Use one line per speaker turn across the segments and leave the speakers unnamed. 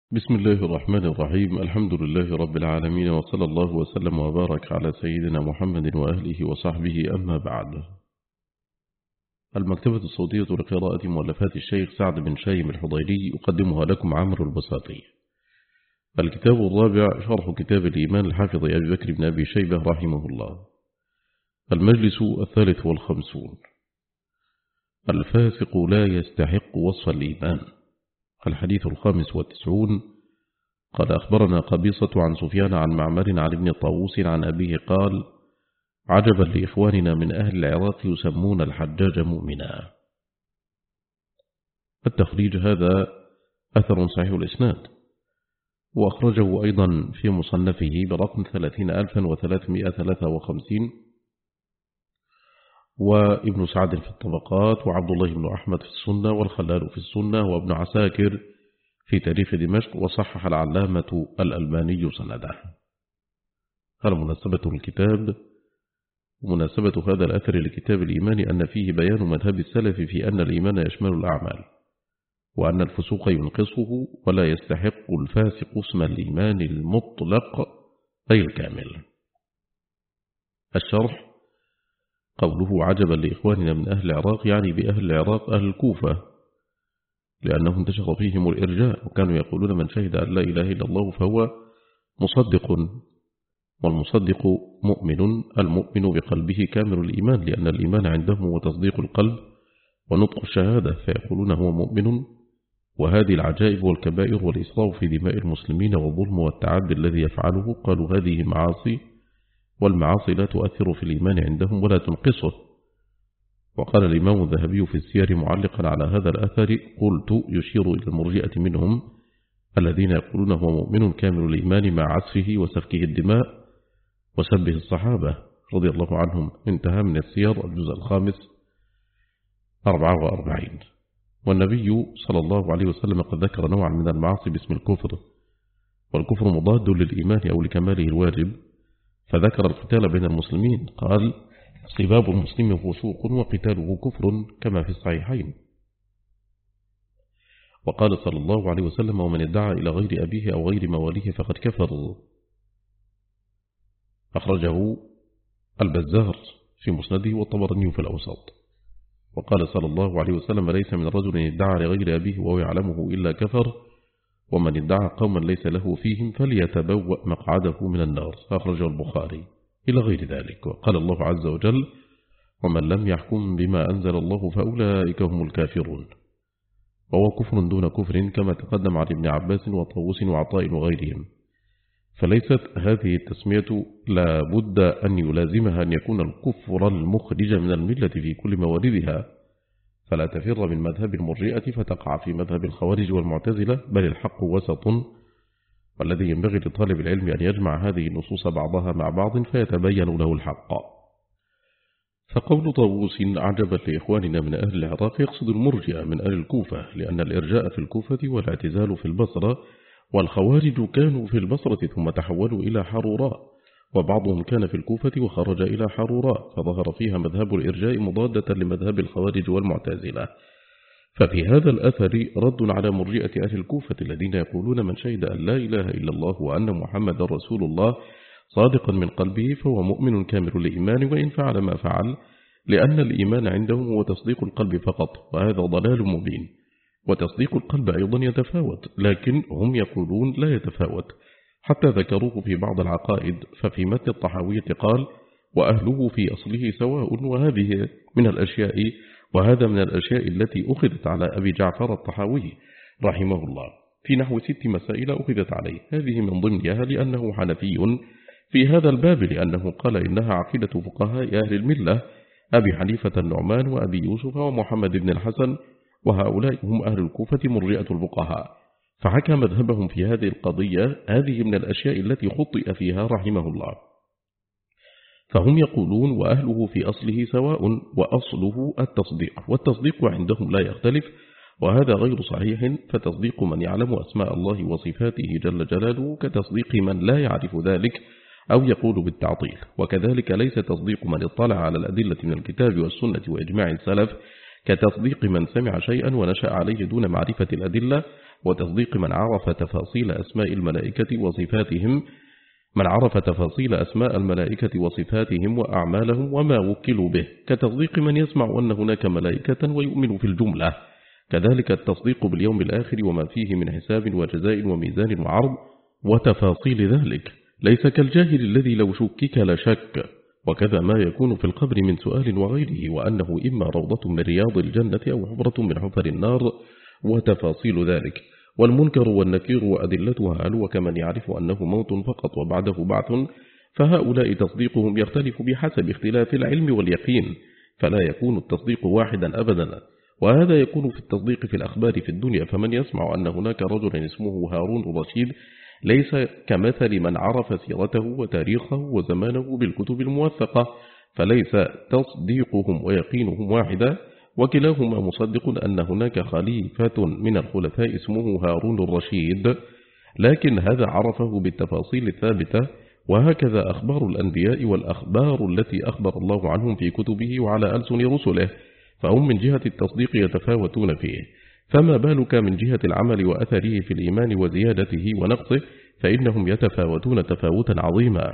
بسم الله الرحمن الرحيم. الحمد لله رب العالمين، وصلى الله وسلم وبارك على سيدنا محمد وأهله وصحبه، أما بعد. المكتبة الصوتية لقراءة مؤلفات الشيخ سعد بن شايم الحضيري يقدمها لكم عمرو البساطي. الكتاب الرابع، شرح كتاب الإيمان الحافظ أبي بكر بن أبي شيبة رحمه الله. المجلس 53. الفاسق لا يستحق وصف الإيمان. الحديث 95. قال أخبرنا قبيصة عن سفيان عن معمر عن ابن طاووس عن أبيه قال: عجبا لإخواننا من أهل العراق يسمون الحجاج مؤمنا. التخريج: هذا أثر صحيح الإسناد، وأخرجه أيضا في مصنفه برقم 30353، وابن سعد في الطبقات، وعبد الله بن أحمد في السنة، والخلال في السنة، وابن عساكر في تاريخ دمشق، وصحح العلامة الألباني سنده. مناسبة الكتاب: ومناسبة هذا الأثر لكتاب الإيمان أن فيه بيان مذهب السلف في أن الإيمان يشمل الأعمال، وأن الفسوق ينقصه، ولا يستحق الفاسق اسم الإيمان المطلق أي الكامل. الشرح: قوله عجبا لإخواننا من أهل العراق يعني بأهل العراق أهل الكوفة، لأنه انتشر فيهم الإرجاء، وكانوا يقولون من شهد أن لا إله إلا الله فهو مصدق، والمصدق مؤمن، المؤمن بقلبه كامل الإيمان، لأن الإيمان عندهم هو تصديق القلب ونطق الشهادة، فيقولون هو مؤمن. وهذه العجائب والكبائر والإسراف في دماء المسلمين والظلم والتعدي الذي يفعله، قالوا هذه معاصي، والمعاصي لا تؤثر في الإيمان عندهم ولا تنقصه. وقال الإمام الذهبي في السير معلقا على هذا الأثر: قلت يشير إلى المرجئة منهم الذين يقولون هو مؤمن كامل الإيمان مع عسفه وسفكه الدماء وسبه الصحابة رضي الله عنهم. انتهى من السير الجزء 44. والنبي صلى الله عليه وسلم قد ذكر نوعا من المعاصي باسم الكفر، والكفر مضاد للإيمان أو لكماله الواجب، فذكر القتال بين المسلمين، قال: سباب المسلم فسوق وقتاله كفر، كما في الصحيحين. وقال صلى الله عليه وسلم: ومن ادعى إلى غير أبيه أو غير مواليه فقد كفر. أخرجه البزار في مسنده والطبراني في الأوسط. وقال صلى الله عليه وسلم: ليس من رجل ادعى لغير أبيه وهو يعلمه إلا كفر، ومن ادعى قوما ليس له فيهم فليتبوأ مقعده من النار. أخرجه البخاري، إلى غير ذلك. وقال الله عز وجل: ومن لم يحكم بما أنزل الله فأولئك هم الكافرون. وهو كفر دون كفر، كما تقدم عن ابن عباس وطاووس وعطاء وغيرهم. فليست هذه التسمية لا بد أن يلازمها أن يكون الكفر المخرج من الملة في كل مواردها، فلا تفر من مذهب المرجئة فتقع في مذهب الخوارج والمعتزلة، بل الحق وسط، والذي ينبغي لطالب العلم أن يجمع هذه النصوص بعضها مع بعض فيتبين له الحق. فقول طاووس عجبا لإخواننا من أهل العراق يقصد المرجئة من أهل الكوفة، لأن الإرجاء في الكوفة والاعتزال في البصرة، والخوارج كانوا في البصرة ثم تحولوا إلى حروراء، وبعضهم كان في الكوفة وخرج إلى حروراء، فظهر فيها مذهب الإرجاء مضادة لمذهب الخوارج والمعتزلة. ففي هذا الأثر رد على مرجئة أهل الكوفة الذين يقولون من شهد أن لا إله إلا الله وأن محمد رسول الله صادقا من قلبه فهو مؤمن كامل الإيمان وإن فعل ما فعل، لأن الإيمان عندهم هو تصديق القلب فقط، وهذا ضلال مبين. وتصديق القلب أيضا يتفاوت، لكن هم يقولون لا يتفاوت، حتى ذكروه في بعض العقائد. ففي متن الطحاوية قال: وأهله في أصله سواء. وهذا من الأشياء التي أخذت على أبي جعفر الطحاوي رحمه الله في نحو 6 مسائل أخذت عليه، هذه من ضمنها لأنه حنفي في هذا الباب، لأنه قال إنها عقيدة فقهاء أهل الملة أبي حنيفة النعمان وأبي يوسف ومحمد بن الحسن، وهؤلاء هم أهل الكوفة مرجئة الفقهاء، فحكى مذهبهم في هذه القضية. هذه من الأشياء التي خطئ فيها رحمه الله. فهم يقولون وأهله في أصله سواء، وأصله التصديق، والتصديق عندهم لا يختلف، وهذا غير صحيح. فتصديق من يعلم أسماء الله وصفاته جل جلاله كتصديق من لا يعرف ذلك أو يقول بالتعطيل، وكذلك ليس تصديق من اطلع على الأدلة من الكتاب والسنة وإجماع السلف كتصديق من سمع شيئا ونشأ عليه دون معرفة الأدلة، وتصديق من عرف تفاصيل أسماء الملائكة وصفاتهم وأعمالهم وما وكلوا به، كتصديق من يسمع أن هناك ملائكة ويؤمن في الجملة. كذلك التصديق باليوم الآخر وما فيه من حساب وجزاء وميزان وعرض وتفاصيل ذلك، ليس كالجاهل الذي لو شكك لشك. وكذا ما يكون في القبر من سؤال وغيره، وأنه إما روضة من رياض الجنة أو حفرة من حفر النار وتفاصيل ذلك. والمنكر والنكير وأدلتها هل وكمن يعرف أنه موت فقط وبعده بعث، فهؤلاء تصديقهم يختلف بحسب اختلاف العلم واليقين، فلا يكون التصديق واحدا أبدا. وهذا يكون في التصديق في الأخبار في الدنيا، فمن يسمع أن هناك رجل اسمه هارون الرشيد ليس كمثل من عرف سيرته وتاريخه وزمانه بالكتب الموثقة، فليس تصديقهم ويقينهم واحدا، وكلاهما مصدق أن هناك خليفة من الخلفاء اسمه هارون الرشيد، لكن هذا عرفه بالتفاصيل الثابتة. وهكذا أخبار الأنبياء والأخبار التي أخبر الله عنهم في كتبه وعلى ألسن رسله، فهم من جهة التصديق يتفاوتون فيه، فما بالك من جهة العمل وأثره في الإيمان وزيادته ونقصه، فإنهم يتفاوتون تفاوتا عظيما.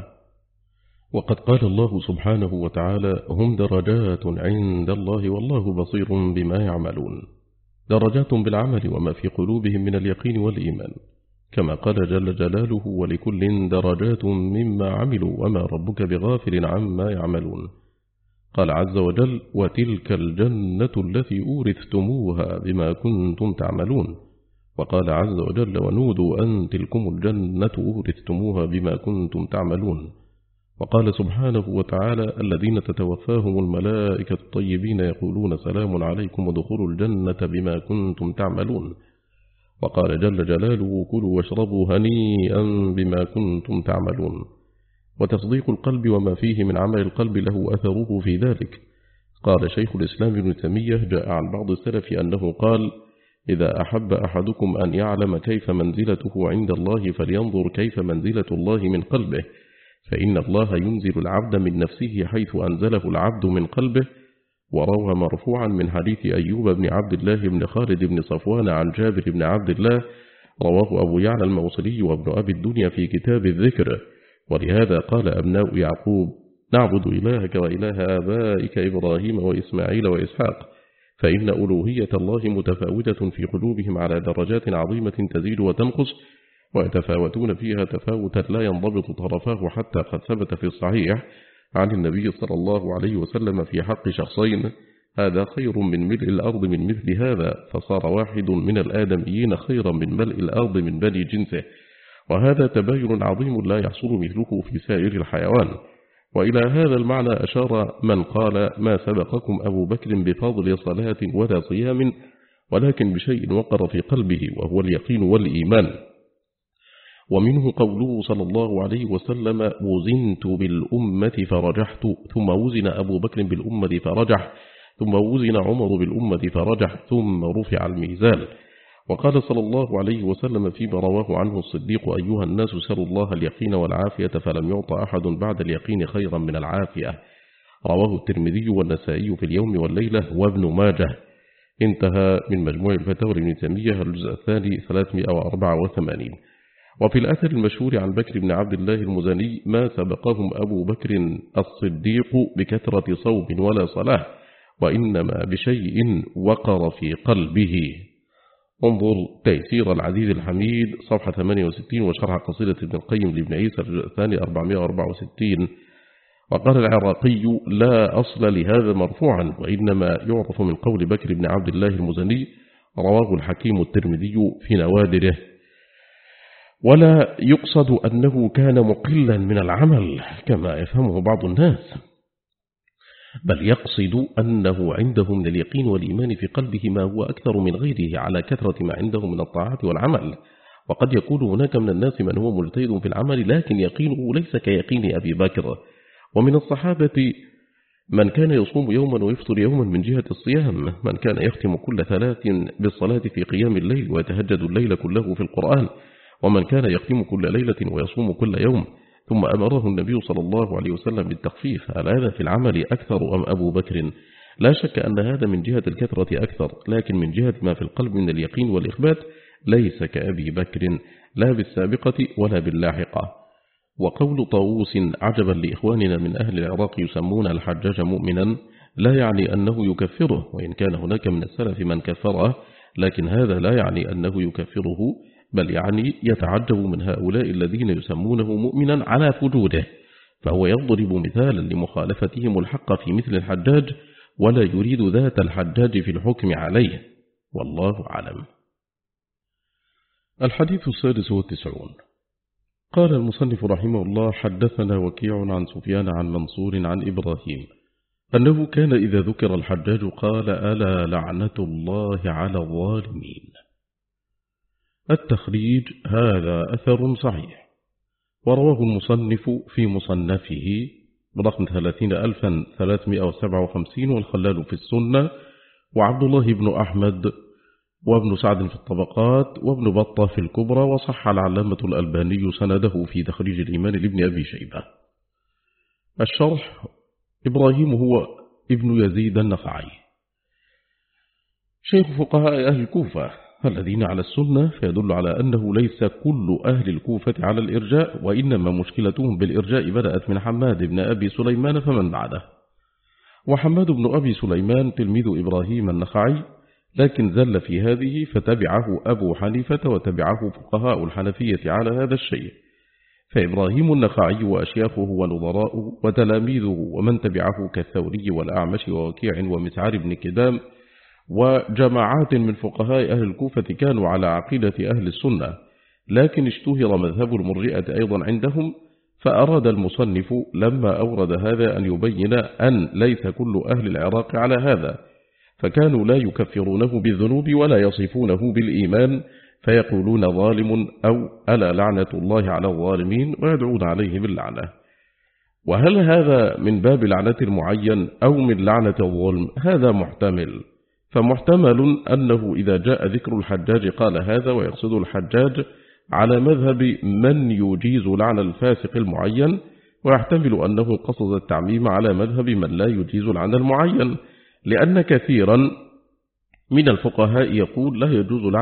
وقد قال الله سبحانه وتعالى: هم درجات عند الله والله بصير بما يعملون، درجات بالعمل وما في قلوبهم من اليقين والإيمان، كما قال جل جلاله: ولكل درجات مما عملوا وما ربك بغافل عما يعملون. قال عز وجل: وتلك الجنة التي أورثتموها بما كنتم تعملون. وقال عز وجل: ونودوا أن تلكم الجنة أورثتموها بما كنتم تعملون. وقال سبحانه وتعالى: الذين تتوفاهم الملائكة الطيبين يقولون سلام عليكم ودخلوا الجنة بما كنتم تعملون. وقال جل جلاله: كلوا واشربوا هنيئا بما كنتم تعملون. وتصديق القلب وما فيه من عمل القلب له أثره في ذلك. قال شيخ الإسلام ابن تيمية: جاء عن بعض السلف أنه قال: إذا أحب أحدكم أن يعلم كيف منزلته عند الله فلينظر كيف منزلة الله من قلبه، فإن الله ينزل العبد من نفسه حيث أنزله العبد من قلبه. وروى مرفوعا من حديث أيوب بن عبد الله بن خالد بن صفوان عن جابر بن عبد الله، رواه أبو يعلى الموصلي وابن أبي الدنيا في كتاب الذكر. ولهذا قال أبناء يعقوب: نعبد إلهك وإله آبائك إبراهيم وإسماعيل وإسحاق، فإن ألوهية الله متفاوتة في قلوبهم على درجات عظيمة تزيد وتنقص، ويتفاوتون فيها تفاوتا لا ينضبط طرفاه، حتى قد ثبت في الصحيح عن النبي صلى الله عليه وسلم في حق شخصين: هذا خير من ملء الأرض من مثل هذا، فصار واحد من الآدميين خيرا من ملء الأرض من بني جنسه. وهذا تباين عظيم لا يحصل مثله في سائر الحيوان. وإلى هذا المعنى أشار من قال: ما سبقكم أبو بكر بفضل صلاة ولا صيام، ولكن بشيء وقر في قلبه وهو اليقين والإيمان. ومنه قوله صلى الله عليه وسلم: وزنت بالأمة فرجحت، ثم وزن أبو بكر بالأمة فرجح، ثم وزن عمر بالأمة فرجح، ثم رفع الميزان. وقال صلى الله عليه وسلم فيما رواه عنه الصديق: أيها الناس سلوا الله اليقين والعافية، فلم يعط أحد بعد اليقين خيرا من العافية. رواه الترمذي والنسائي في اليوم والليلة وابن ماجه. انتهى من مجموع الفتاوى لابن تيمية الجزء الثاني 384. وفي الأثر المشهور عن بكر بن عبد الله المزني: ما سبقهم أبو بكر الصديق بكثرة صوم ولا صلاة، وإنما بشيء وقر في قلبه. انظر تيسير العزيز الحميد صفحة 68 وشرح قصيدة ابن القيم لابن عيسى الجزء الثاني 464. وقال العراقي: لا أصل لهذا مرفوعا، وإنما يعرف من قول بكر بن عبد الله المزني، رواه الحكيم الترمذي في نوادره. ولا يقصد أنه كان مقلا من العمل كما يفهمه بعض الناس، بل يقصد أنه عنده من اليقين والإيمان في قلبه ما هو أكثر من غيره على كثرة ما عنده من الطاعات والعمل. وقد يكون هناك من الناس من هو مجتهد في العمل لكن يقينه ليس كيقين أبي بكر. ومن الصحابة من كان يصوم يوما ويفطر يوما من جهة الصيام، من كان يختم كل 3 بالصلاة في قيام الليل ويتهجد الليل كله في القرآن، ومن كان يختم كل ليلة ويصوم كل يوم. ثم أمره النبي صلى الله عليه وسلم بالتخفيف. هل هذا في العمل أكثر أم أبو بكر؟ لا شك أن هذا من جهة الكثرة أكثر، لكن من جهة ما في القلب من اليقين والإخبات ليس كأبي بكر لا بالسابقة ولا باللاحقة. وقول طاووس عجبا لإخواننا من أهل العراق يسمون الحجاج مؤمنا لا يعني أنه يكفره، وإن كان هناك من السلف من كفره، لكن هذا لا يعني أنه يكفره، بل يعني يتعجب من هؤلاء الذين يسمونه مؤمنا على فجوره، فهو يضرب مثالا لمخالفتهم الحق في مثل الحجاج، ولا يريد ذات الحجاج في الحكم عليه، والله أعلم. الحديث 96. قال المصنف رحمه الله: حدثنا وكيع عن سفيان عن منصور عن إبراهيم أنه كان إذا ذكر الحجاج قال: ألا لعنة الله على الظالمين. التخريج: هذا أثر صحيح، ورواه المصنف في مصنفه برقم 30,357 والخلال في السنة، وعبد الله بن أحمد وابن سعد في الطبقات وابن بطة في الكبرى، وصح العلامة الألباني سنده في تخريج الإيمان لابن أبي شيبة. الشرح: إبراهيم هو ابن يزيد النخعي، شيخ فقهاء أهل الكوفة الذين على السنة، فيدل على أنه ليس كل أهل الكوفة على الإرجاء، وإنما مشكلتهم بالإرجاء بدأت من حماد بن أبي سليمان فمن بعده. وحماد بن أبي سليمان تلميذ إبراهيم النخعي، لكن زل في هذه فتبعه أبو حنيفة وتبعه فقهاء الحنفية على هذا الشيء، فإبراهيم النخعي وأشياخه ونظراؤه وتلاميذه ومن تبعه كالثوري والأعمش ووكيع ومسعر بن كدام وجماعات من فقهاء أهل الكوفة كانوا على عقيدة أهل السنة، لكن اشتهر مذهب المرجئة أيضا عندهم، فأراد المصنف لما أورد هذا أن يبين أن ليس كل أهل العراق على هذا، فكانوا لا يكفرونه بالذنوب ولا يصفونه بالإيمان، فيقولون ظالم أو ألا لعنة الله على الظالمين، ويدعون عليه باللعنة. وهل هذا من باب لعنة المعين أو من لعنة الظلم؟ هذا محتمل، فمحتمل أنه إذا جاء ذكر الحجاج قال هذا ويقصد الحجاج على مذهب من يجيز لعن الفاسق المعين، ويحتمل أنه قصد التعميم على مذهب من لا يجيز لعن المعين، لأن كثيرا من الفقهاء يقول لا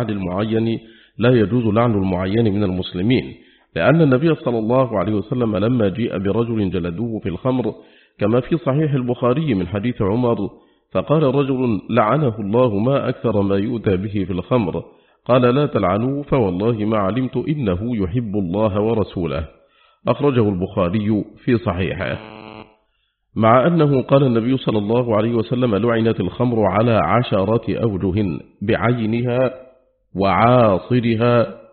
يجوز لعن المعين من المسلمين، لأن النبي صلى الله عليه وسلم لما جيء برجل جلدوه في الخمر كما في صحيح البخاري من حديث عمر، فقال رجل: لعنه الله ما أكثر ما يؤتى به في الخمر، قال: لا تلعنوه فوالله ما علمت إنه يحب الله ورسوله. أخرجه البخاري في صحيحه. مع أنه قال النبي صلى الله عليه وسلم: لعنت الخمر على 10 أوجه بعينها وعاصرها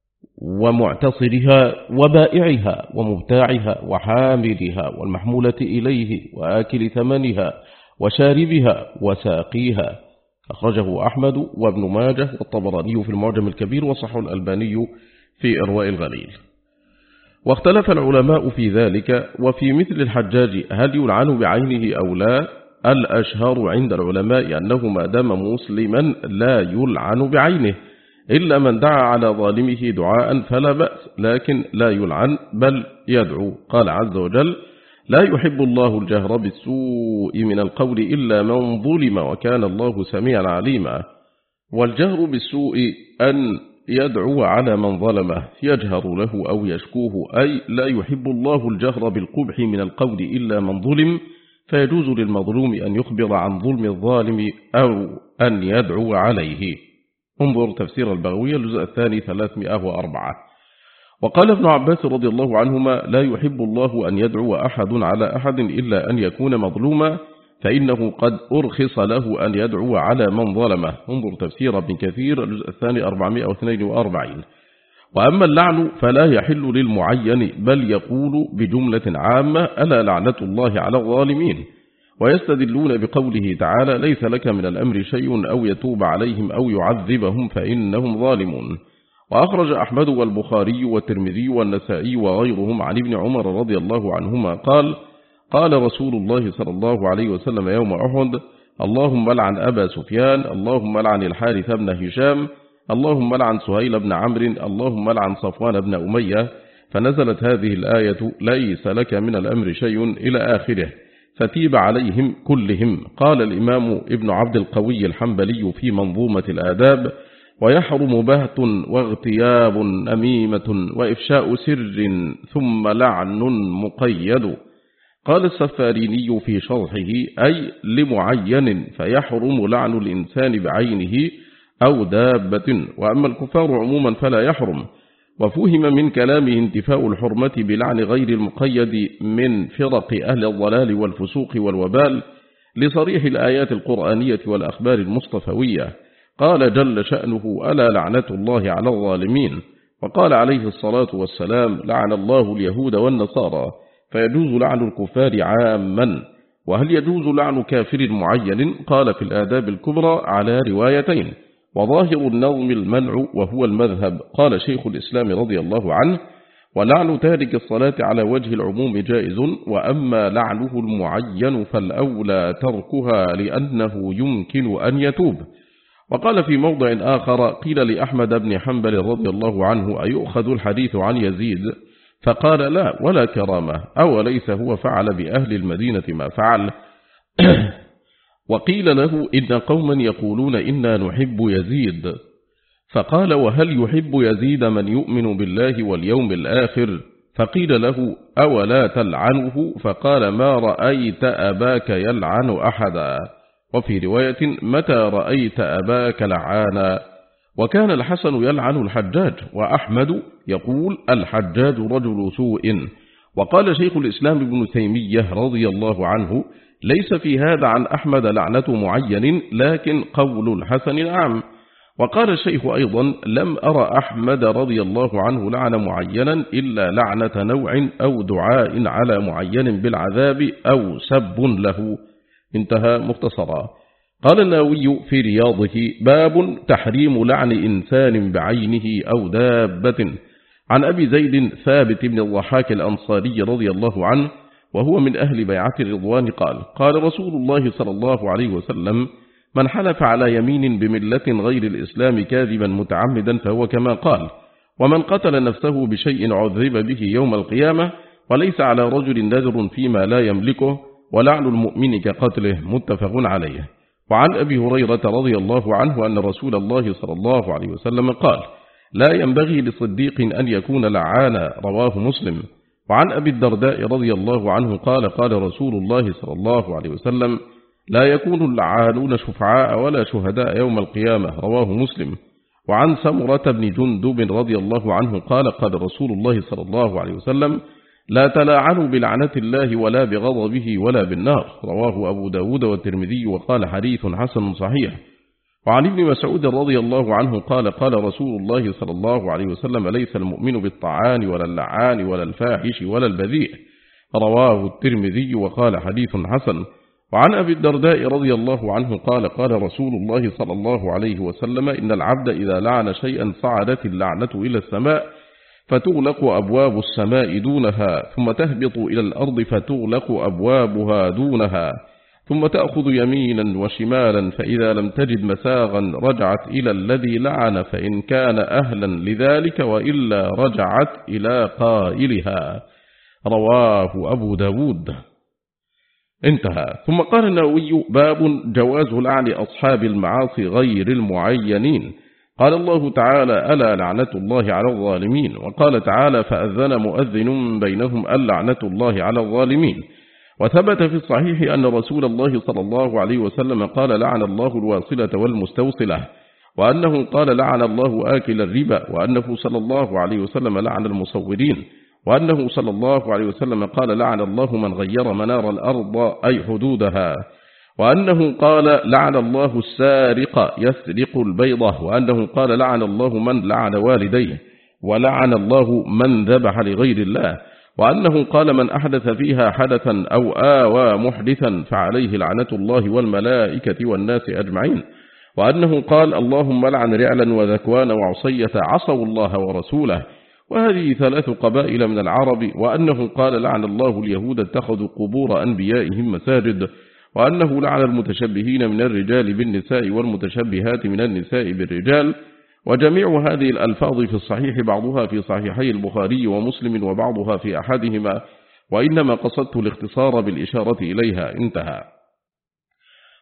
ومعتصرها وبائعها ومبتاعها وحاملها والمحمولة إليه وآكل ثمنها وشاربها وساقيها. أخرجه أحمد وابن ماجه والطبراني في المعجم الكبير، وصححه الألباني في إرواء الغليل. واختلف العلماء في ذلك، وفي مثل الحجاج هل يلعن بعينه أو لا؟ الأشهر عند العلماء أنه ما دام مسلما لا يلعن بعينه، إلا من دعا على ظالمه دعاء فلا بأس، لكن لا يلعن بل يدعو. قال عز وجل: لا يحب الله الجهر بالسوء من القول إلا من ظلم وكان الله سميعا عليما. والجهر بالسوء أن يدعو على من ظلمه يجهر له أو يشكوه، أي لا يحب الله الجهر بالقبح من القول إلا من ظلم، فيجوز للمظلوم أن يخبر عن ظلم الظالم أو أن يدعو عليه. انظر تفسير البغوي الجزء الثاني 304. وقال ابن عباس رضي الله عنهما: لا يحب الله أن يدعو أحد على أحد إلا أن يكون مظلوما، فإنه قد أرخص له أن يدعو على من ظلمه. انظر تفسير ابن كثير الجزء الثاني 442. وأما اللعن فلا يحل للمعين، بل يقول بجملة عامة: ألا لعنة الله على الظالمين. ويستدلون بقوله تعالى: ليس لك من الأمر شيء أو يتوب عليهم أو يعذبهم فإنهم ظالمون. وأخرج أحمد والبخاري والترمذي والنسائي وغيرهم عن ابن عمر رضي الله عنهما قال: قال رسول الله صلى الله عليه وسلم يوم أحد: اللهم لعن أبا سفيان، اللهم لعن الحارث بن هشام، اللهم لعن سهيل بن عمرو، اللهم لعن صفوان بن أمية. فنزلت هذه الآية: ليس لك من الأمر شيء إلى آخره، فتيب عليهم كلهم. قال الإمام ابن عبد القوي الحنبلي في منظومة الآداب: ويحرم بهت واغتياب نميمة وإفشاء سر ثم لعن مقيد. قال السفاريني في شرحه أي لمعين، فيحرم لعن الإنسان بعينه أو دابة، وأما الكفار عموما فلا يحرم. وفهم من كلامه انتفاء الحرمة بلعن غير المقيد من فرق أهل الضلال والفسوق والوبال لصريح الآيات القرآنية والأخبار المصطفوية. قال جل شأنه ألا لعنة الله على الظالمين. وقال عليه الصلاة والسلام لعن الله اليهود والنصارى، فيجوز لعن الكفار عاما. وهل يجوز لعن كافر معين؟ قال في الآداب الكبرى على روايتين، وظاهر النظم المنع وهو المذهب. قال شيخ الإسلام رضي الله عنه ولعن تارك الصلاة على وجه العموم جائز، وأما لعنه المعين فالأولى تركها لأنه يمكن أن يتوب. وقال في موضع آخر قيل لأحمد بن حنبل رضي الله عنه أيؤخذ الحديث عن يزيد؟ فقال لا ولا كرامة، أوليس هو فعل بأهل المدينة ما فعل؟ وقيل له إن قوما يقولون إنا نحب يزيد، فقال وهل يحب يزيد من يؤمن بالله واليوم الآخر؟ فقيل له أولا تلعنه؟ فقال ما رأيت أباك يلعن أحدا. وفي رواية متى رأيت أباك لعانا؟ وكان الحسن يلعن الحجاج، وأحمد يقول الحجاج رجل سوء. وقال شيخ الإسلام ابن تيمية رضي الله عنه ليس في هذا عن أحمد لعنة معين، لكن قول الحسن عام. وقال الشيخ أيضا لم أرى أحمد رضي الله عنه لعن معينا إلا لعنة نوع أو دعاء على معين بالعذاب أو سب له. انتهى مختصرا. قال النووي في رياضه باب تحريم لعن إنسان بعينه أو دابة. عن أبي زيد ثابت بن الضحاك الأنصاري رضي الله عنه وهو من أهل بيعة الرضوان قال قال رسول الله صلى الله عليه وسلم من حلف على يمين بملة غير الإسلام كاذبا متعمدا فهو كما قال، ومن قتل نفسه بشيء عذب به يوم القيامة، وليس على رجل نذر فيما لا يملكه، ولعن المؤمن كقتله. متفق عليه. وعن أبي هريرة رضي الله عنه أن رسول الله صلى الله عليه وسلم قال لا ينبغي لصديق أن يكون لعانا، رواه مسلم. وعن أبي الدرداء رضي الله عنه قال قال رسول الله صلى الله عليه وسلم لا يكون اللعانون شفعاء ولا شهداء يوم القيامة، رواه مسلم. وعن سمرة بن جندب رضي الله عنه قال قال رسول الله صلى الله عليه وسلم لا تلاعنوا بلعنة الله ولا بغضبه ولا بالنار، رواه أبو داود والترمذي وقال حديث حسن صحيح. وعن ابن مسعود رضي الله عنه قال قال رسول الله صلى الله عليه وسلم ليس المؤمن بالطعان ولا اللعان ولا الفاحش ولا البذيء، رواه الترمذي وقال حديث حسن. وعن أبي الدرداء رضي الله عنه قال قال رسول الله صلى الله عليه وسلم إن العبد إذا لعن شيئا صعدت اللعنة إلى السماء فتغلق أبواب السماء دونها، ثم تهبط إلى الأرض فتغلق أبوابها دونها، ثم تأخذ يمينا وشمالا، فإذا لم تجد مساغا رجعت إلى الذي لعن فإن كان أهلا لذلك، وإلا رجعت إلى قائلها، رواه أبو داود. انتهى. ثم قال النووي باب جواز لعن أصحاب المعاصي غير المعينين. قال الله تعالى ألا لعنة الله على الظالمين. وقال تعالى فأذن مؤذن بينهم اللعنة الله على الظالمين. وثبت في الصحيح أن رسول الله صلى الله عليه وسلم قال لعن الله الواصلة والمستوصلة، وأنه قال لعن الله آكل الربا، وأنه صلى الله عليه وسلم لعن المصورين، وأنه صلى الله عليه وسلم قال لعن الله من غير منار الأرض أي حدودها، وأنه قال لعن الله السارق يسرق البيضة، وأنه قال لعن الله من لعن والديه، ولعن الله من ذبح لغير الله، وأنه قال من أحدث فيها حدثا أو آوى محدثا فعليه لعنة الله والملائكة والناس أجمعين، وأنه قال اللهم لعن رعلا وذكوان وعصية عصوا الله ورسوله، وهذه 3 قبائل من العرب، وأنه قال لعن الله اليهود اتخذوا قبور أنبيائهم مساجد، وأنه لعن المتشبهين من الرجال بالنساء والمتشبهات من النساء بالرجال. وجميع هذه الألفاظ في الصحيح، بعضها في صحيحي البخاري ومسلم وبعضها في أحدهما، وإنما قصدت الاختصار بالإشارة إليها. انتهى.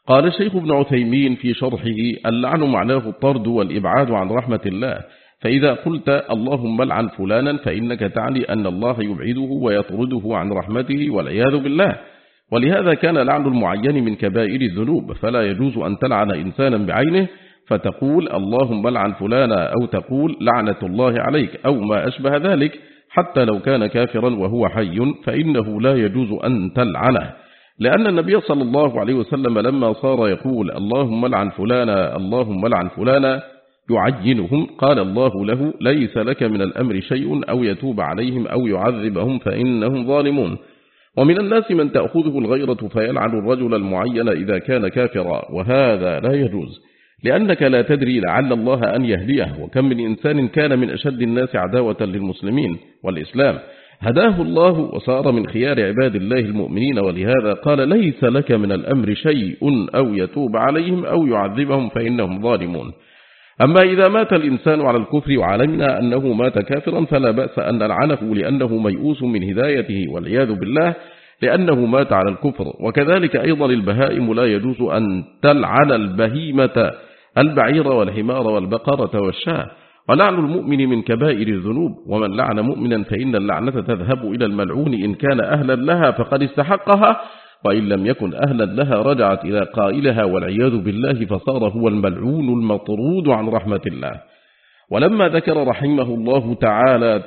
قال الشيخ ابن عثيمين في شرحه: اللعن معناه الطرد والإبعاد عن رحمة الله، فإذا قلت اللهم لعن فلانا فإنك تعني أن الله يبعده ويطرده عن رحمته والعياذ بالله. ولهذا كان لعن المعين من كبائر الذنوب، فلا يجوز أن تلعن إنسانا بعينه فتقول اللهم لعن فلانا، أو تقول لعنة الله عليك، أو ما أشبه ذلك، حتى لو كان كافرا وهو حي فإنه لا يجوز أن تلعنه، لأن النبي صلى الله عليه وسلم لما صار يقول اللهم لعن فلانا اللهم لعن فلانا يعينهم، قال الله له: ليس لك من الأمر شيء، أو يتوب عليهم أو يعذبهم فإنهم ظالمون. ومن الناس من تأخذه الغيرة فيلعن الرجل المعين إذا كان كافرا، وهذا لا يجوز، لأنك لا تدري لعل الله أن يهديه. وكم من إنسان كان من أشد الناس عداوة للمسلمين والإسلام هداه الله وصار من خيار عباد الله المؤمنين، ولهذا قال: ليس لك من الأمر شيء، أو يتوب عليهم أو يعذبهم فإنهم ظالمون. أما إذا مات الإنسان على الكفر وعلمنا أنه مات كافرا فلا بأس أن نلعنه، لأنه ميؤوس من هدايته والعياذ بالله، لأنه مات على الكفر. وكذلك أيضا البهائم لا يجوز أن تلعن البهيمة، البعير والحمار والبقرة والشاة. ولعن المؤمن من كبائر الذنوب، ومن لعن مؤمنا فإن اللعنة تذهب إلى الملعون، إن كان أهلا لها فقد استحقها، وإن لم يكن أهلا لها رجعت إلى قائلها والعياذ بالله، فصار هو الملعون المطرود عن رحمة الله. ولما ذكر رحمه الله تعالى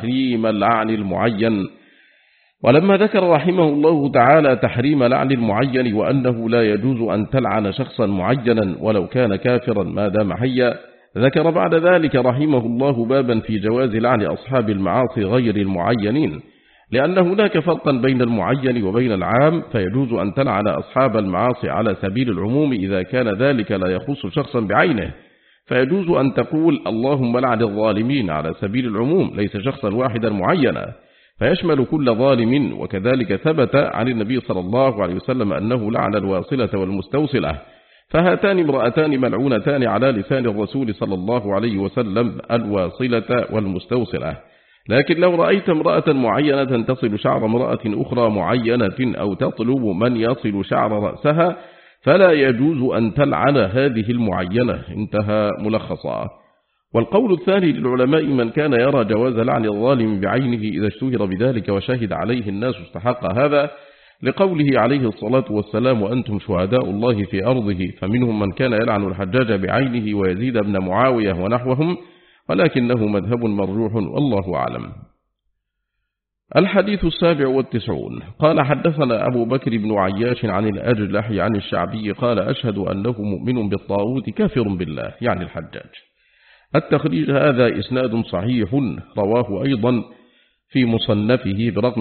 تحريم لعن المعين وأنه لا يجوز أن تلعن شخصا معينا ولو كان كافرا ما دام حيا، ذكر بعد ذلك رحمه الله بابا في جواز لعن أصحاب المعاصي غير المعينين، لأن هناك فرقا بين المعين وبين العام، فيجوز أن تلعن أصحاب المعاصي على سبيل العموم إذا كان ذلك لا يخص شخصا بعينه، فيجوز أن تقول اللهم لعن الظالمين على سبيل العموم ليس شخصا واحدا معينا، فيشمل كل ظالم. وكذلك ثبت عن النبي صلى الله عليه وسلم أنه لعن الواصلة والمستوصلة، فهاتان امرأتان ملعونتان على لسان الرسول صلى الله عليه وسلم، الواصلة والمستوصلة. لكن لو رأيت امرأة معينة تصل شعر امرأة أخرى معينة، أو تطلب من يصل شعر رأسها، فلا يجوز أن تلعن هذه المعينة. انتهى ملخصا. والقول الثاني للعلماء من كان يرى جواز لعن الظالم بعينه إذا اشتهر بذلك وشهد عليه الناس استحق هذا، لقوله عليه الصلاة والسلام: وأنتم شهداء الله في أرضه. فمنهم من كان يلعن الحجاج بعينه ويزيد بن معاوية ونحوهم، ولكنه مذهب مرجوح والله أعلم. الحديث 97. قال: حدثنا أبو بكر بن عياش عن الأجلح عن الشعبي قال: أشهد أنه مؤمن بالطاغوت كافر بالله، يعني الحجاج. التخريج هذا إسناد صحيح، رواه أيضا في مصنفه برقم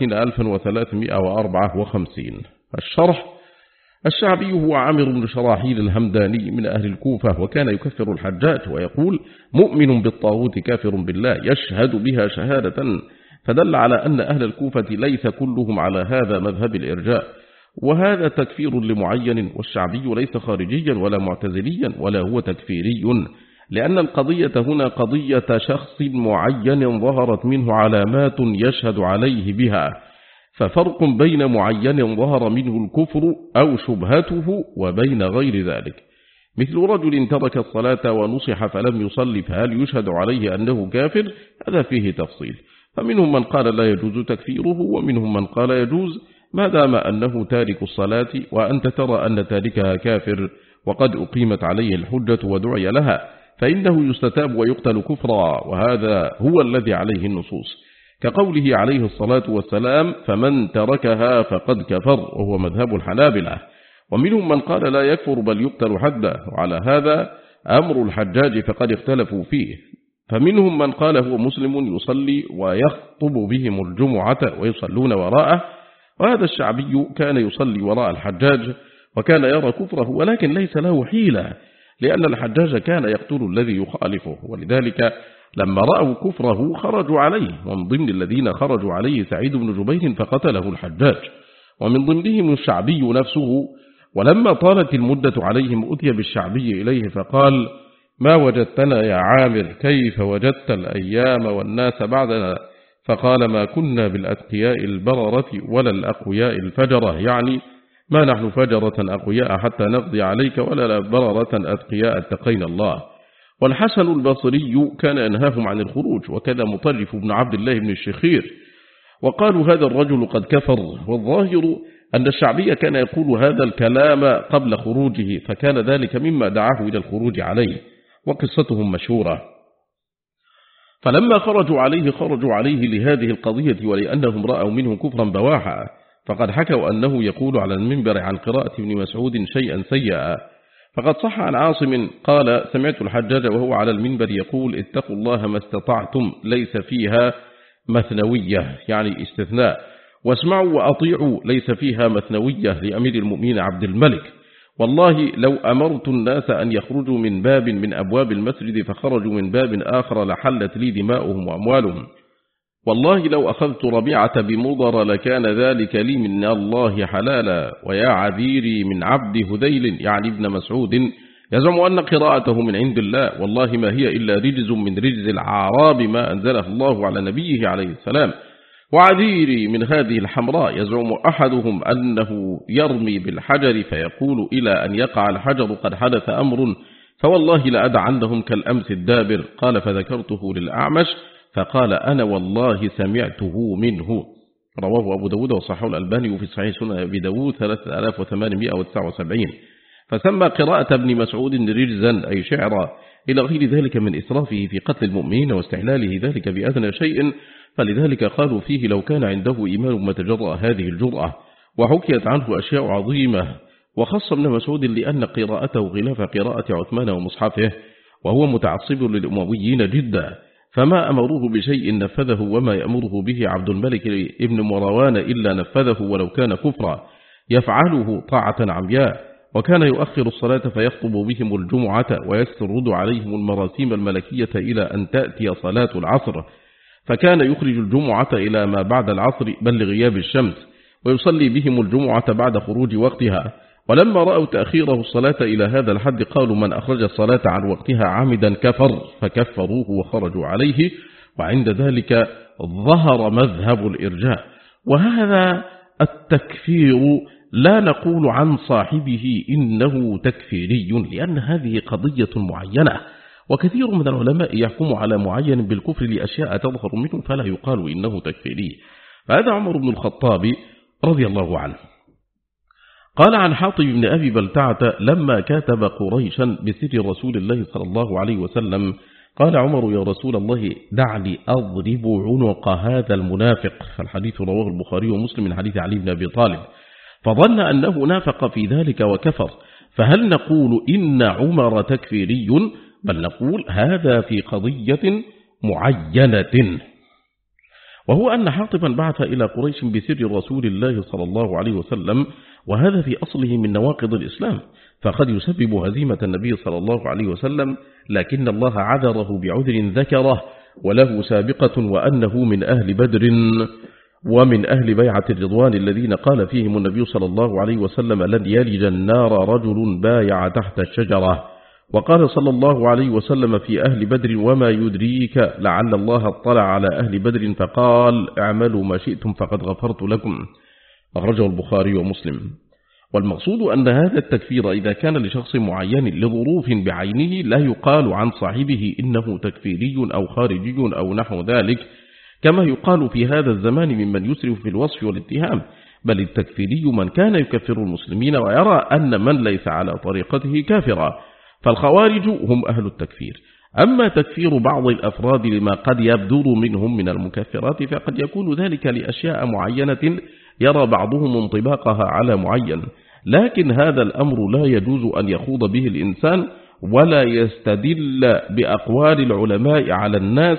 30354. الشرح: الشعبي هو عامر بن شراحيل الهمداني من أهل الكوفة، وكان يكفر الحجاج ويقول: مؤمن بالطاغوت كافر بالله، يشهد بها شهادة، فدل على أن أهل الكوفة ليس كلهم على هذا مذهب الإرجاء، وهذا تكفير لمعين، والشعبي ليس خارجيا ولا معتزليا ولا هو تكفيري، لأن القضية هنا قضية شخص معين ظهرت منه علامات يشهد عليه بها، ففرق بين معين ظهر منه الكفر أو شبهته وبين غير ذلك، مثل رجل ترك الصلاة ونصح فلم يصلي، فهل يشهد عليه أنه كافر؟ هذا فيه تفصيل، فمنهم من قال لا يجوز تكفيره، ومنهم من قال يجوز ما دام أنه تارك الصلاة وأنت ترى أن تاركها كافر وقد أقيمت عليه الحجة ودعي لها، فإنه يستتاب ويقتل كفرا، وهذا هو الذي عليه النصوص، كقوله عليه الصلاة والسلام: فمن تركها فقد كفر، وهو مذهب الحنابلة. ومنهم من قال لا يكفر بل يقتل حدا، وعلى هذا أمر الحجاج فقد اختلفوا فيه، فمنهم من قال هو مسلم يصلي ويخطب بهم الجمعة ويصلون وراءه، وهذا الشعبي كان يصلي وراء الحجاج وكان يرى كفره، ولكن ليس له حيلة، لأن الحجاج كان يقتل الذي يخالفه، ولذلك لما رأوا كفره خرجوا عليه، ومن ضمن الذين خرجوا عليه سعيد بن جبير فقتله الحجاج، ومن ضمنهم الشعبي نفسه. ولما طالت المدة عليهم أتي بالشعبي إليه فقال: ما وجدتنا يا عامر؟ كيف وجدت الأيام والناس بعدنا؟ فقال: ما كنا بالأتقياء البررة ولا الأقوياء الفجرة، يعني ما نحن فجرة أقوياء حتى نقضي عليك ولا بررة أتقياء اتقينا الله. والحسن البصري كان ينهاهم عن الخروج، وكذا مطرف بن عبد الله بن الشخير، وقالوا هذا الرجل قد كفر. والظاهر أن الشعبي كان يقول هذا الكلام قبل خروجه، فكان ذلك مما دعاه إلى الخروج عليه، وقصتهم مشهورة. فلما خرجوا عليه لهذه القضية، ولأنهم رأوا منه كفرا بواحا، فقد حكوا أنه يقول على المنبر عن قراءة ابن مسعود شيئا سيئا. فقد صح عن عاصم قال سمعت الحجاج وهو على المنبر يقول اتقوا الله ما استطعتم، ليس فيها مثنوية يعني استثناء، واسمعوا وأطيعوا ليس فيها مثنوية لأمير المؤمنين عبد الملك. والله لو أمرت الناس أن يخرجوا من باب من أبواب المسجد فخرجوا من باب آخر لحلت لي دماؤهم وأموالهم. والله لو أخذت ربيعة بمضر لكان ذلك لي من الله حلالا. ويا عذيري من عبد هذيل يعني ابن مسعود يزعم أن قراءته من عند الله، والله ما هي إلا رجز من رجز العراب ما أنزله الله على نبيه عليه السلام. وعذيري من هذه الحمراء يزعم أحدهم أنه يرمي بالحجر فيقول إلى أن يقع الحجر قد حدث أمر، فوالله لأدعنهم كالأمس الدابر. قال فذكرته للأعمش فقال أنا والله سمعته منه. رواه أبو داود وصححه الألباني في صحيح سنن أبي داود 3879. فسمى قراءة ابن مسعود رجزا أي شعرا إلى غير ذلك من إسرافه في قتل المؤمنين واستحلاله ذلك بأدنى شيء، فلذلك قالوا فيه لو كان عنده إيمان ما تجرأ هذه الجرأة. وحكيت عنه أشياء عظيمة، وخص ابن مسعود لأن قراءته خلاف قراءة عثمان ومصحفه، وهو متعصب للأمويين جدا، فما أمروه بشيء نفذه، وما يأمره به عبد الملك ابن مروان إلا نفذه ولو كان كفرا، يفعله طاعة عمياء. وكان يؤخر الصلاة فيخطب بهم الجمعة ويسترد عليهم المراسيم الملكية إلى أن تأتي صلاة العصر، فكان يخرج الجمعة إلى ما بعد العصر بل لغياب الشمس، ويصلي بهم الجمعة بعد خروج وقتها. ولما رأوا تأخيره الصلاة إلى هذا الحد قالوا من أخرج الصلاة عن وقتها عامدا كفر، فكفروه وخرجوا عليه. وعند ذلك ظهر مذهب الإرجاء. وهذا التكفير لا نقول عن صاحبه إنه تكفيري، لأن هذه قضية معينة، وكثير من العلماء يحكم على معين بالكفر لأشياء تظهر منه فلا يقال إنه تكفيري. فهذا عمر بن الخطاب رضي الله عنه قال عن حاطب بن أبي بلتعة لما كاتب قريشا بسر رسول الله صلى الله عليه وسلم قال عمر يا رسول الله دعني أضرب عنق هذا المنافق. فالحديث رواه البخاري ومسلم من حديث علي بن أبي طالب، فظن أنه نافق في ذلك وكفر. فهل نقول إن عمر تكفيري؟ بل نقول هذا في قضية معينة، وهو أن حاطبا بعث إلى قريش بسر رسول الله صلى الله عليه وسلم، وهذا في أصله من نواقض الإسلام، فقد يسبب هزيمة النبي صلى الله عليه وسلم، لكن الله عذره بعذر ذكره وله سابقة، وأنه من أهل بدر ومن أهل بيعة الرضوان الذين قال فيهم النبي صلى الله عليه وسلم لن يلج النار رجل بايع تحت الشجرة. وقال صلى الله عليه وسلم في أهل بدر وما يدريك لعل الله اطلع على أهل بدر فقال اعملوا ما شئتم فقد غفرت لكم. أخرجه البخاري ومسلم. والمقصود أن هذا التكفير إذا كان لشخص معين لظروف بعينه لا يقال عن صاحبه إنه تكفيري أو خارجي أو نحو ذلك، كما يقال في هذا الزمان ممن يسرف في الوصف والاتهام، بل التكفيري من كان يكفر المسلمين ويرى أن من ليس على طريقته كافرا، فالخوارج هم أهل التكفير. أما تكفير بعض الأفراد لما قد يبدر منهم من المكفرات فقد يكون ذلك لأشياء معينة يرى بعضهم انطباقها على معين، لكن هذا الأمر لا يجوز أن يخوض به الإنسان ولا يستدل بأقوال العلماء على الناس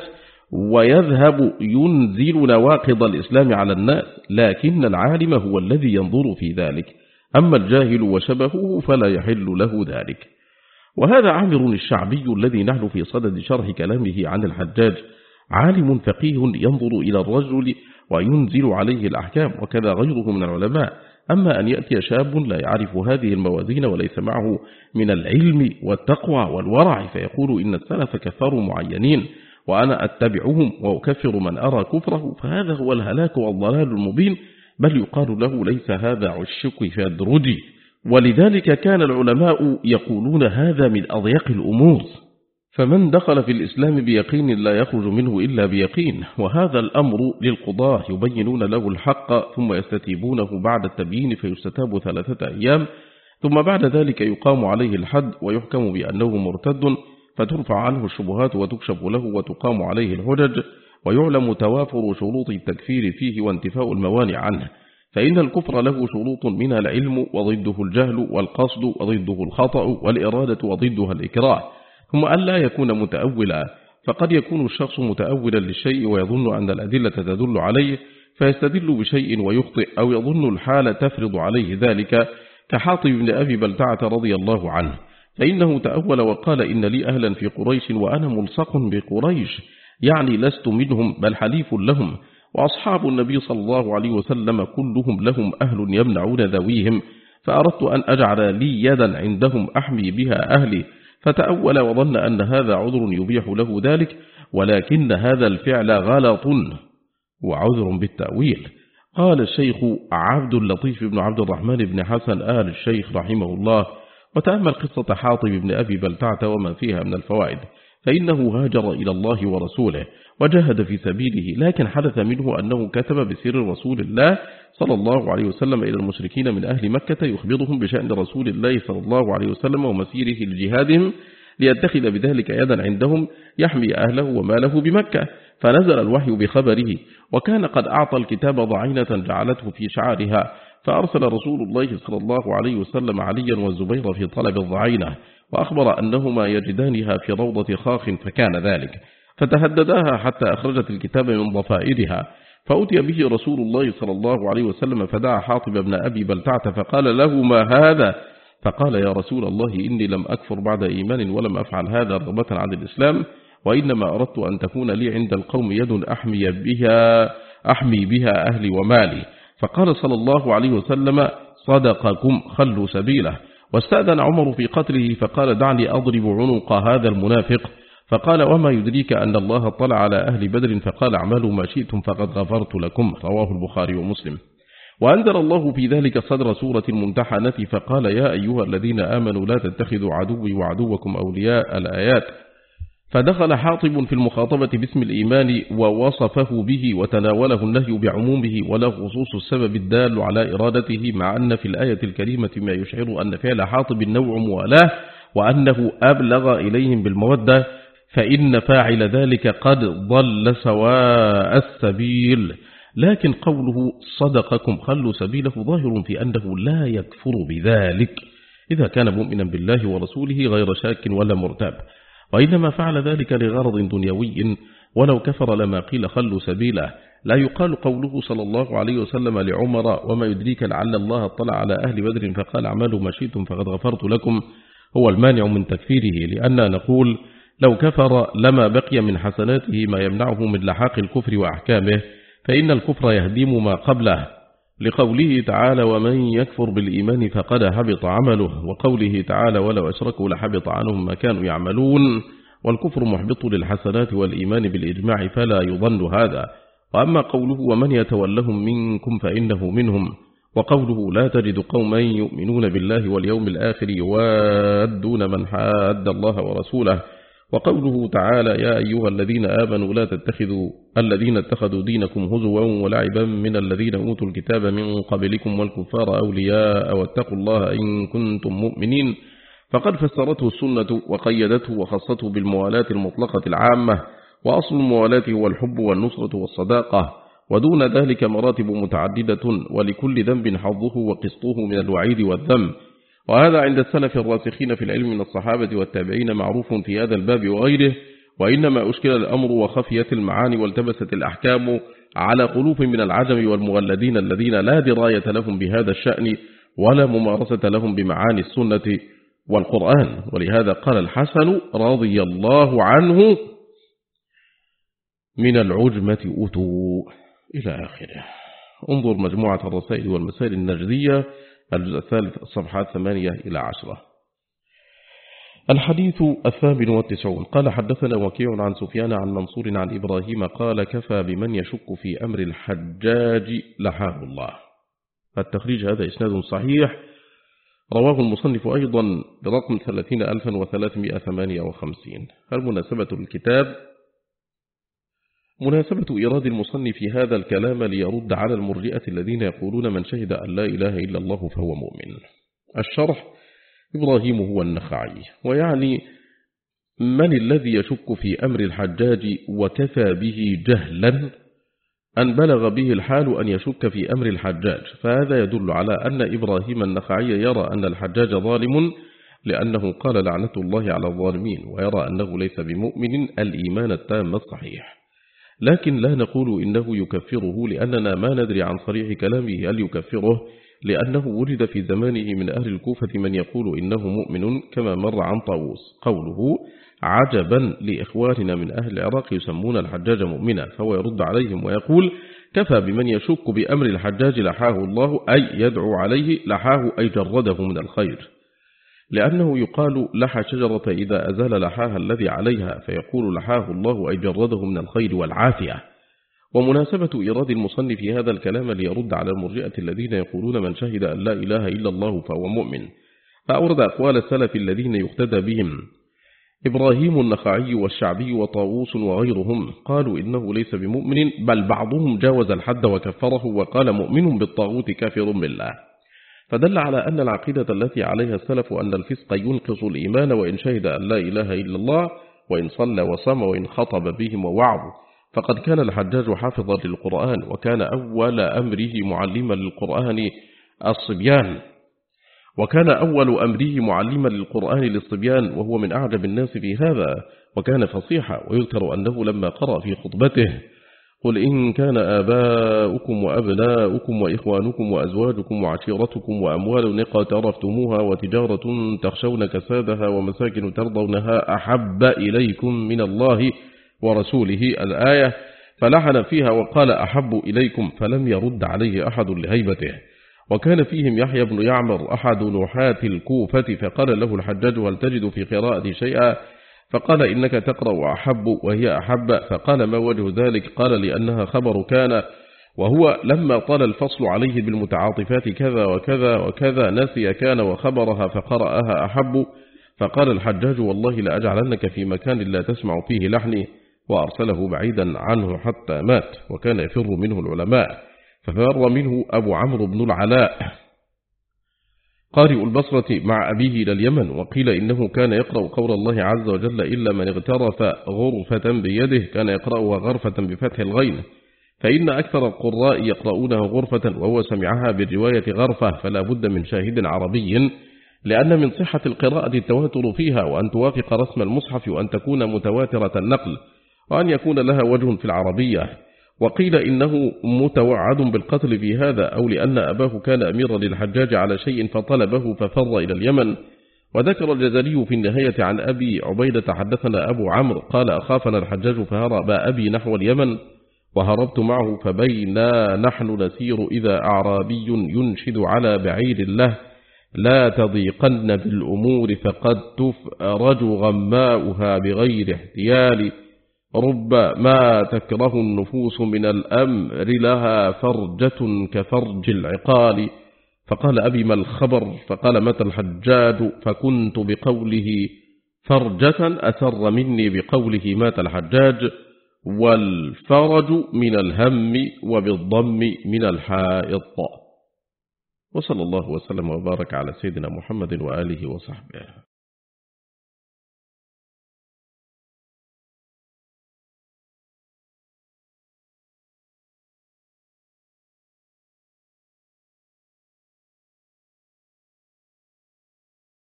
ويذهب ينزل نواقض الإسلام على الناس، لكن العالم هو الذي ينظر في ذلك، أما الجاهل وشبهه فلا يحل له ذلك. وهذا عامر الشعبي الذي نحن في صدد شرح كلامه عن الحجاج عالم فقيه ينظر إلى الرجل وينزل عليه الأحكام، وكذا غيره من العلماء. أما أن يأتي شاب لا يعرف هذه الموازين وليس معه من العلم والتقوى والورع فيقول إن السلف كفروا معينين وأنا أتبعهم وأكفر من أرى كفره، فهذا هو الهلاك والضلال المبين بل يقال له ليس هذا عشق فادرجي. ولذلك كان العلماء يقولون هذا من أضيق الأمور، فمن دخل في الإسلام بيقين لا يخرج منه إلا بيقين. وهذا الأمر للقضاة يبينون له الحق ثم يستتيبونه بعد التبيين فيستتاب 3 أيام، ثم بعد ذلك يقام عليه الحد ويحكم بأنه مرتد، فترفع عنه الشبهات وتكشف له وتقام عليه الحجج، ويعلم توافر شروط التكفير فيه وانتفاء الموانع عنه. فإن الكفر له شروط منها العلم وضده الجهل، والقصد وضده الخطأ، والإرادة وضدها الإكراه، ثم أن لا يكون متأولا، فقد يكون الشخص متأولا للشيء ويظن أن الأدلة تدل عليه فيستدل بشيء ويخطئ، أو يظن الحال تفرض عليه ذلك، كحاطب بن أبي بلتعة رضي الله عنه، فإنه تأول وقال إن لي أهلا في قريش وأنا ملصق بقريش، يعني لست منهم بل حليف لهم، وأصحاب النبي صلى الله عليه وسلم كلهم لهم أهل يمنعون ذويهم، فأردت أن أجعل لي يدا عندهم أحمي بها أهلي، فتأول وظن أن هذا عذر يبيح له ذلك، ولكن هذا الفعل غلط وعذر بالتأويل. قال الشيخ عبد اللطيف بن عبد الرحمن بن حسن آل الشيخ رحمه الله: وتأمل قصة حاطب بن أبي بلتعة وما فيها من الفوائد، فإنه هاجر إلى الله ورسوله وجاهد في سبيله، لكن حدث منه أنه كتب بسر رسول الله صلى الله عليه وسلم إلى المشركين من أهل مكة يخبرهم بشأن رسول الله صلى الله عليه وسلم ومسيره لجهادهم، ليتخذ بذلك يدا عندهم يحمي أهله وماله بمكة، فنزل الوحي بخبره، وكان قد أعطى الكتاب ضعينة جعلته في شعارها، فأرسل رسول الله صلى الله عليه وسلم عليا والزبير في طلب الضعينة، وأخبر أنهما يجدانها في روضة خاخ، فكان ذلك، فتهدداها حتى أخرجت الكتاب من ضفائرها، فأتي به رسول الله صلى الله عليه وسلم فدعا حاطب بن أبي بلتعة فقال له: ما هذا؟ فقال: يا رسول الله إني لم أكفر بعد إيمان ولم أفعل هذا رغبة عن الإسلام، وإنما أردت أن تكون لي عند القوم يد أحمي بها أهلي ومالي. فقال صلى الله عليه وسلم: صدقكم، خلوا سبيله. واستأذن عمر في قتله فقال: دعني أضرب عنق هذا المنافق. فقال: وما يدريك أن الله اطلع على أهل بدر فقال: اعملوا ما شئتم فقد غفرت لكم. رواه البخاري ومسلم. وأنزل الله في ذلك صدر سورة الممتحنة فقال: يا أيها الذين آمنوا لا تتخذوا عدوي وعدوكم أولياء، الآيات. فدخل حاطب في المخاطبة باسم الإيمان ووصفه به، وتناوله النهي بعمومه ولا خصوص السبب الدال على إرادته، مع أن في الآية الكريمة ما يشعر أن فعل حاطب نوع موالاه، وأنه أبلغ إليهم بالمودة، فإن فاعل ذلك قد ضل سواء السبيل. لكن قوله صدقكم خلوا سبيله ظاهر في أنه لا يكفر بذلك إذا كان مؤمنا بالله ورسوله غير شاك ولا مرتاب، وإنما فعل ذلك لغرض دنيوي، ولو كفر لما قيل خلوا سبيله. لا يقال قوله صلى الله عليه وسلم لعمر: وما يدريك لعل الله اطلع على أهل بدر فقال: اعملوا ما شئتم فقد غفرت لكم، هو المانع من تكفيره، لأننا نقول لو كفر لما بقي من حسناته ما يمنعه من لحاق الكفر وأحكامه، فإن الكفر يهدم ما قبله، لقوله تعالى: ومن يكفر بالإيمان فقد حبط عمله، وقوله تعالى: ولو أشركوا لحبط عنهم ما كانوا يعملون. والكفر محبط للحسنات والإيمان بالإجماع، فلا يظن هذا. وأما قوله: ومن يتولهم منكم فإنه منهم، وقوله: لا تجد قوما يؤمنون بالله واليوم الآخر يوادون من حاد الله ورسوله، وقوله تعالى: يا أيها الذين آمنوا لا تتخذوا الذين اتخذوا دينكم هزوا ولعبا من الذين أوتوا الكتاب من قبلكم والكفار أولياء واتقوا الله إن كنتم مؤمنين. فقد فسرته السنة وقيدته وخصته بالموالاة المطلقة العامة، وأصل الموالاة هو الحب والنصرة والصداقة، ودون ذلك مراتب متعددة، ولكل ذنب حظه وقسطه من الوعيد والذم. وهذا عند السلف الراسخين في العلم من الصحابة والتابعين معروف في هذا الباب وغيره، وإنما أشكل الأمر وخفيت المعاني والتبست الأحكام على قلوب من العجم والمغلدين الذين لا دراية لهم بهذا الشأن ولا ممارسة لهم بمعاني السنة والقرآن. ولهذا قال الحسن رضي الله عنه: من العجمة أتوا، إلى آخره. انظر مجموعة الرسائل والمسائل النجدية الجزء الثالث الصفحات 8 إلى 10. الحديث 98. قال: حدثنا وكيع عن سفيان عن منصور عن إبراهيم قال: كفى بمن يشك في أمر الحجاج لحاه الله. التخريج هذا إسناد صحيح، رواه المصنف أيضا برقم 30358. المناسبة الكتاب: مناسبة إيراد المصنف هذا الكلام ليرد على المرجئة الذين يقولون من شهد أن لا إله إلا الله فهو مؤمن. الشرح: إبراهيم هو النخعي، ويعني من الذي يشك في أمر الحجاج وكفى به جهلا أن بلغ به الحال أن يشك في أمر الحجاج، فهذا يدل على أن إبراهيم النخعي يرى أن الحجاج ظالم لأنه قال لعنة الله على الظالمين، ويرى أنه ليس بمؤمن الإيمان التام الصحيح، لكن لا نقول إنه يكفره لأننا ما ندري عن صريح كلامه هل يكفره، لأنه ولد في زمانه من أهل الكوفة من يقول إنه مؤمن كما مر عن طاووس. قوله عجبا لإخواننا من أهل العراق يسمون الحجاج مؤمنا، فهو يرد عليهم ويقول كفى بمن يشك بأمر الحجاج لحاه الله، أي يدعو عليه، لحاه أي جرده من الخير، لأنه يقال لحى شجرة إذا أزال لحاها الذي عليها، فيقول لحاه الله أي جرده من الخير والعافية. ومناسبة إيراد المصنف هذا الكلام ليرد على المرجئة الذين يقولون من شهد أن لا إله إلا الله فهو مؤمن، فأورد أقوال السلف الذين يقتدى بهم: إبراهيم النخعي والشعبي وطاووس وغيرهم قالوا إنه ليس بمؤمن، بل بعضهم جاوز الحد وكفره وقال مؤمن بالطاغوت كافر بالله، فدل على أن العقيدة التي عليها السلف أن الفسق ينقص الإيمان وإن شهد أن لا إله إلا الله، وإن صلى وصام وإن خطب بهم ووعظ. فقد كان الحجاج حافظا للقرآن، وكان أول أمره معلما للقرآن للصبيان، وهو من أعجب الناس في هذا، وكان فصيحا. ويذكر أنه لما قرأ في خطبته قل إن كان آباؤكم وأبناؤكم وإخوانكم وأزواجكم وعشيرتكم وأموال اقترفتموها وتجارة تخشون كسادها ومساكن ترضونها أحب إليكم من الله ورسوله، الآية، فلحن فيها وقال أحب إليكم، فلم يرد عليه أحد لهيبته. وكان فيهم يحيى بن يعمر أحد نحاة الكوفة، فقال له الحجاج هل تجد في قراءة شيئا؟ فقال إنك تقرأ أحب وهي أحب، فقال ما وجه ذلك؟ قال لأنها خبر كان، وهو لما طال الفصل عليه بالمتعاطفات كذا وكذا وكذا نسي كان وخبرها فقرأها أحب، فقال الحجاج والله لأجعلنك في مكان لا تسمع فيه لحني، وأرسله بعيدا عنه حتى مات، وكان يفر منه العلماء، ففر منه أبو عمرو بن العلاء قارئ البصرة مع أبيه إلى اليمن. وقيل إنه كان يقرأ قول الله عز وجل إلا من اغترف غرفة بيده، كان يقرأها غرفة بفتح الغين، فإن أكثر القراء يقرؤونها غرفة، وهو سمعها بالرواية غرفة، فلا بد من شاهد عربي، لأن من صحة القراءة التواتر فيها، وأن توافق رسم المصحف، وأن تكون متواترة النقل، وأن يكون لها وجه في العربية. وقيل إنه متوعد بالقتل في هذا، أو لأن أباه كان أميرا للحجاج على شيء فطلبه ففر إلى اليمن. وذكر الجزري في النهاية عن أبي عبيدة حدثنا أبو عمرو قال أخافنا الحجاج فهرب أبي نحو اليمن وهربت معه، فبينا نحن نسير إذا أعرابي ينشد على بعير له لا تضيقن بالأمور فقد تفرج غماؤها بغير احتيال، رب ما تكره النفوس من الأمر لها فرجة كفرج العقال. فقال أبي ما الخبر؟ فقال متى الحجاج؟ فكنت بقوله فرجة أسر مني بقوله مات الحجاج، والفرج من الهم وبالضم من الحائط. وصلى الله وسلم وبارك على سيدنا محمد وآله وصحبه.